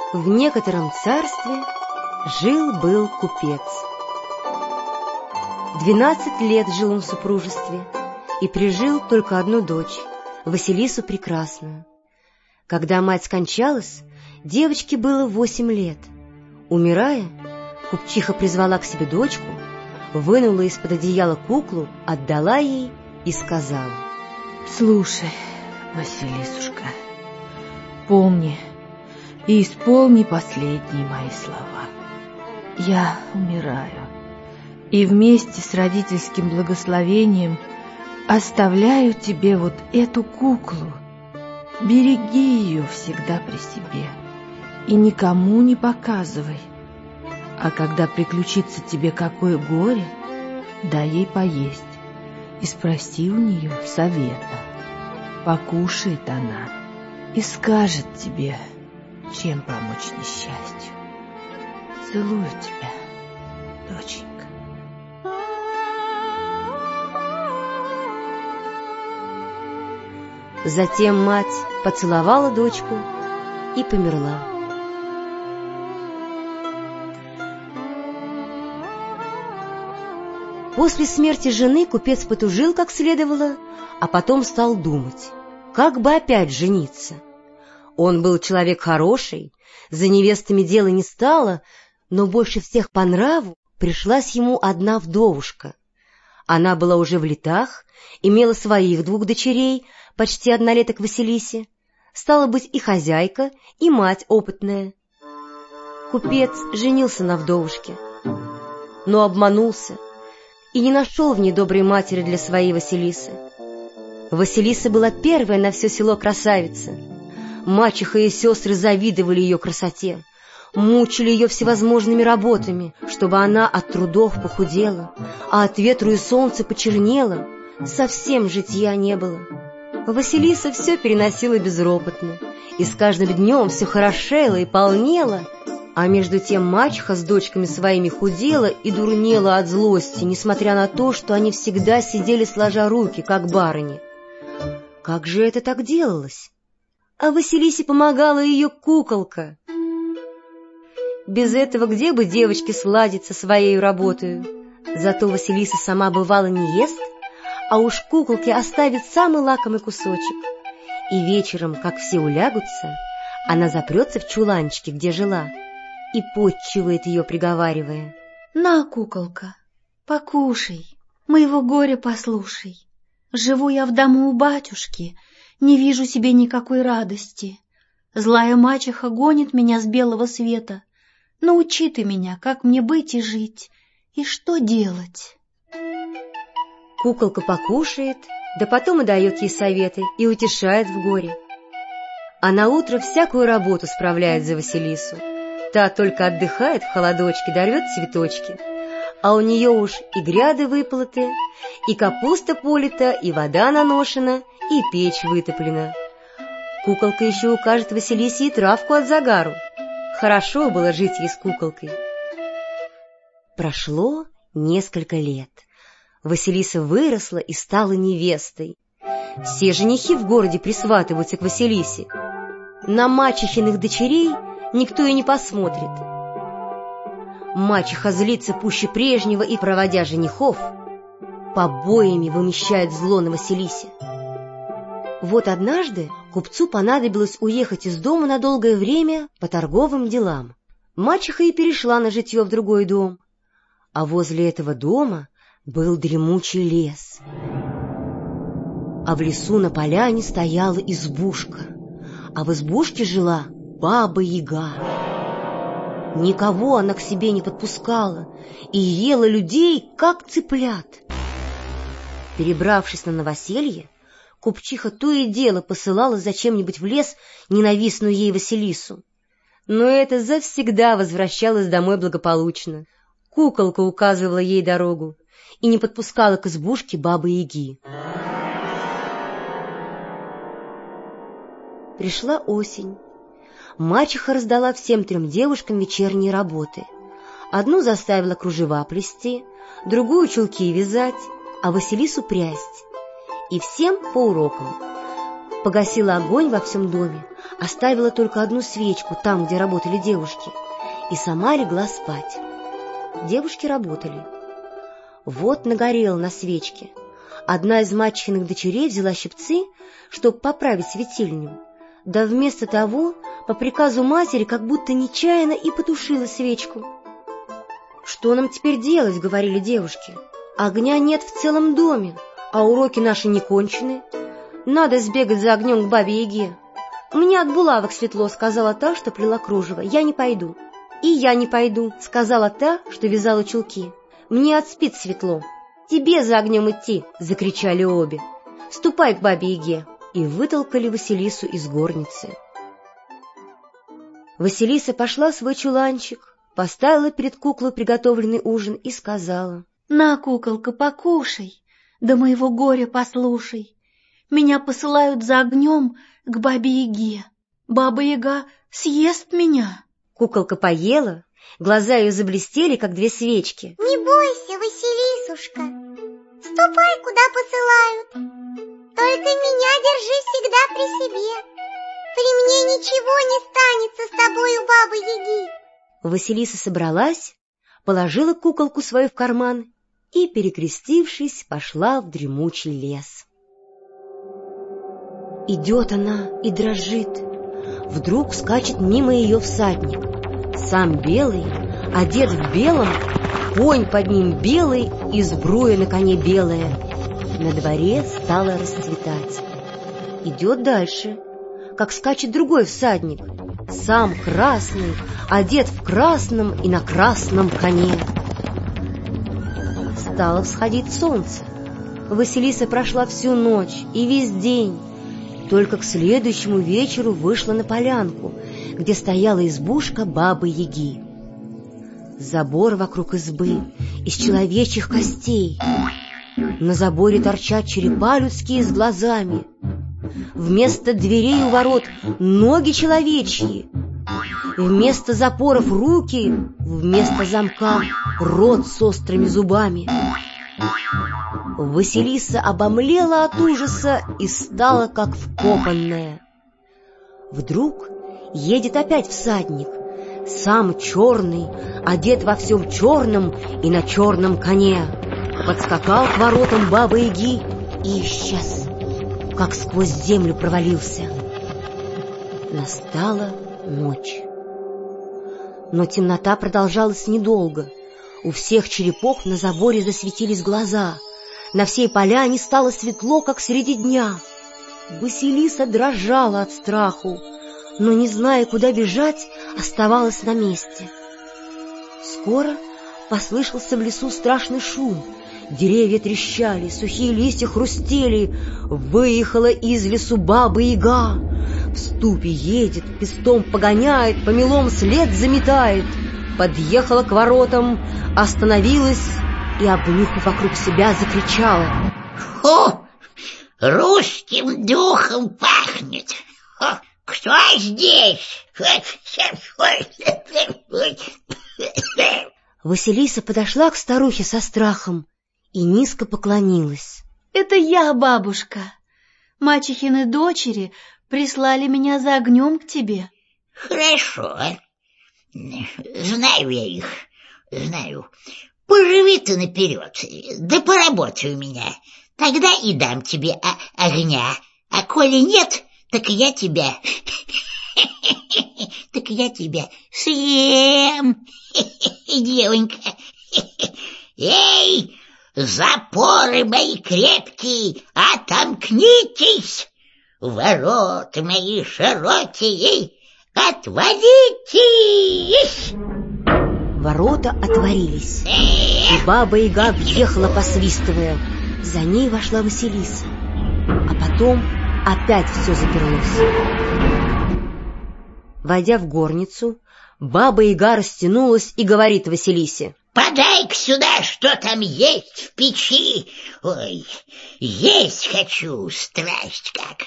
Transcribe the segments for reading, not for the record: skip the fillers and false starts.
В некотором царстве жил-был купец. 12 лет жил он в супружестве и прижил только одну дочь, Василису Прекрасную. Когда мать скончалась, девочке было 8 лет. Умирая, купчиха призвала к себе дочку, вынула из-под одеяла куклу, отдала ей и сказала: «Слушай, Василисушка, помни и исполни последние мои слова. Я умираю, и вместе с родительским благословением оставляю тебе вот эту куклу. Береги ее всегда при себе и никому не показывай. А когда приключится тебе какое горе, дай ей поесть и спроси у нее совета. Покушает она и скажет тебе, чем помочь несчастью. Целую тебя, доченька». Затем мать поцеловала дочку и померла. После смерти жены купец потужил как следовало, а потом стал думать, как бы опять жениться. Он был человек хороший, за невестами дела не стало, но больше всех по нраву пришлась ему одна вдовушка. Она была уже в летах, имела своих 2 дочерей, почти однолеток Василисе, стала быть и хозяйка, и мать опытная. Купец женился на вдовушке, но обманулся и не нашел в ней доброй матери для своей Василисы. Василиса была первая на все село красавица. Мачеха и сестры завидовали ее красоте, мучили ее всевозможными работами, чтобы она от трудов похудела, а от ветру и солнца почернела, совсем житья не было. Василиса все переносила безропотно, и с каждым днем все хорошела и полнела, а между тем мачеха с дочками своими худела и дурнела от злости, несмотря на то, что они всегда сидели сложа руки, как барыни. Как же это так делалось? А Василисе помогала ее куколка. Без этого где бы девочке сладить со своей работой? Зато Василиса сама бывало не ест, а уж куколке оставит самый лакомый кусочек. И вечером, как все улягутся, она запрется в чуланчике, где жила, и подчивает ее, приговаривая: «На, куколка, покушай, моего горя послушай. Живу я в дому у батюшки, не вижу себе никакой радости. Злая мачеха гонит меня с белого света. Научи ты меня, как мне быть и жить, и что делать». Куколка покушает, да потом и дает ей советы и утешает в горе. А наутро всякую работу справляет за Василису. Та только отдыхает в холодочке, да рвет цветочки. А у нее уж и гряды выполоты, и капуста полита, и вода наношена, и печь вытоплена. Куколка еще укажет Василисе и травку от загару. Хорошо было жить ей с куколкой. Прошло несколько лет. Василиса выросла и стала невестой. Все женихи в городе присватываются к Василисе. На мачехиных дочерей никто и не посмотрит. Мачеха злится пуще прежнего и, проводя женихов, побоями вымещает зло на Василисе. Вот однажды купцу понадобилось уехать из дома на долгое время по торговым делам. Мачеха и перешла на житье в другой дом. А возле этого дома был дремучий лес. А в лесу на поляне стояла избушка, а в избушке жила Баба-Яга. Никого она к себе не подпускала и ела людей, как цыплят. Перебравшись на новоселье, купчиха то и дело посылала зачем-нибудь в лес ненавистную ей Василису. Но это завсегда возвращалась домой благополучно. Куколка указывала ей дорогу и не подпускала к избушке Бабы-Яги. Пришла осень. Мачеха раздала всем 3 девушкам вечерние работы. Одну заставила кружева плести, другую чулки вязать, а Василису прясть. И всем по урокам. Погасила огонь во всем доме, оставила только одну свечку там, где работали девушки, и сама легла спать. Девушки работали. Вот нагорела на свечке. Одна из мачехиных дочерей взяла щипцы, чтобы поправить светильню, да вместо того, по приказу матери, как будто нечаянно и потушила свечку. «Что нам теперь делать?» — говорили девушки. «Огня нет в целом доме, а уроки наши не кончены. Надо сбегать за огнем к бабе-яге. У меня от булавок светло», — сказала та, что плела кружево. «Я не пойду». «И я не пойду», — сказала та, что вязала чулки. «Мне от спиц светло». «Тебе за огнем идти!» — закричали обе. «Ступай к бабе-яге!» И вытолкали Василису из горницы. Василиса пошла в свой чуланчик, поставила перед куклой приготовленный ужин и сказала: «На, куколка, покушай, да моего горя послушай. Меня посылают за огнем к бабе-яге. Баба-яга съест меня». Куколка поела, глаза ее заблестели, как две свечки. «Не бойся, Василисушка, ступай, куда посылают. Только меня держи всегда при себе. При мне ничего не станется с тобой у бабы-яги». Василиса собралась, положила куколку свою в карман и, перекрестившись, пошла в дремучий лес. Идет она и дрожит. Вдруг скачет мимо ее всадник. Сам белый, одет в белом, конь под ним белый и сбруя на коне белая. На дворе стало расцветать. Идет дальше, как скачет другой всадник, сам красный, одет в красном и на красном коне. Стало всходить солнце. Василиса прошла всю ночь и весь день. Только к следующему вечеру вышла на полянку, где стояла избушка бабы-яги. Забор вокруг избы из человечьих костей. На заборе торчат черепа людские с глазами. Вместо дверей у ворот ноги человечьи. Вместо запоров руки, вместо замка рот с острыми зубами. Василиса обомлела от ужаса и стала как вкопанная. Вдруг едет опять всадник, сам черный, одет во всем черном и на черном коне. Подскакал к воротам бабы-яги и исчез, как сквозь землю провалился. Настала ночь. Но темнота продолжалась недолго. У всех черепов на заборе засветились глаза. На всей поляне стало светло, как среди дня. Василиса дрожала от страху, но, не зная, куда бежать, оставалась на месте. Скоро послышался в лесу страшный шум. Деревья трещали, сухие листья хрустели. Выехала из лесу баба-яга. В ступе едет, пестом погоняет, помелом след заметает. Подъехала к воротам, остановилась и, обнюхав вокруг себя, закричала: «Фу! Русским духом пахнет! Кто здесь?» Василиса подошла к старухе со страхом и низко поклонилась. «Это я, бабушка. Мачехины дочери прислали меня за огнем к тебе». «Хорошо. Знаю я их, знаю. Поживи ты наперед, да поработай у меня. Тогда и дам тебе огня. А коли нет, так я тебя съем, девонька. Эй, запоры мои крепкие, отомкнитесь, ворота мои широкие, отворитесь!» Ворота отворились, и баба-яга въехала, посвистывая. За ней вошла Василиса, а потом опять все заперлось. Войдя в горницу, баба-яга растянулась и говорит Василисе: «Подай-ка сюда, что там есть в печи. Ой, есть хочу, страсть как».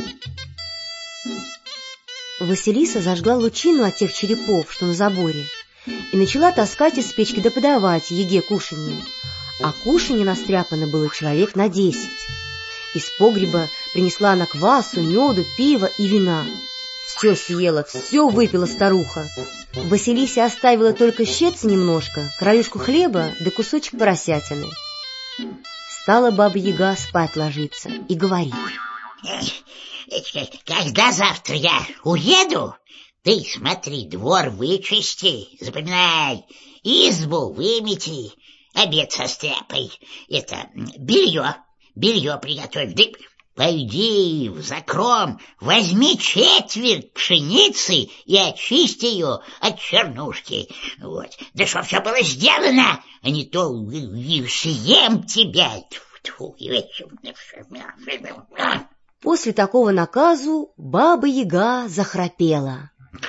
Василиса зажгла лучину от тех черепов, что на заборе, и начала таскать из печки да подавать яге кушанье. А кушанье настряпано было человек на 10. Из погреба принесла она квасу, меду, пива и вина. Все съела, все выпила старуха. Василисе оставила только щец немножко, краюшку хлеба да кусочек поросятины. Стала Баба-Яга спать ложиться и говорит: когда завтра я уеду, ты смотри, двор вычисти, запоминай, избу вымети, обед состряпай, это белье приготовь, да пойди в закром, возьми четверть пшеницы и очисти ее от чернушки. Вот. Да чтоб все было сделано, а не то съем тебя. После такого наказу Баба-Яга захрапела.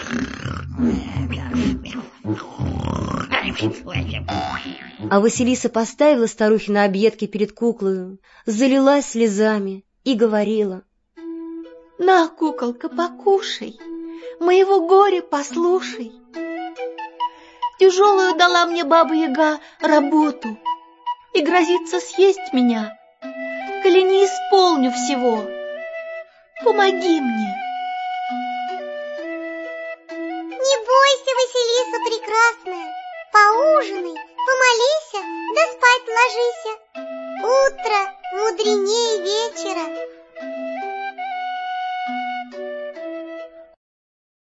А Василиса поставила старухе на объедки перед куклою, залилась слезами и говорила: «На, куколка, покушай, моего горя послушай. Тяжелую дала мне Баба-Яга работу и грозится съесть меня, коли не исполню всего. Помоги мне». Не бойся, Василиса прекрасная, поужинай, помолися, да спать ложися. Утро мудренее вечера,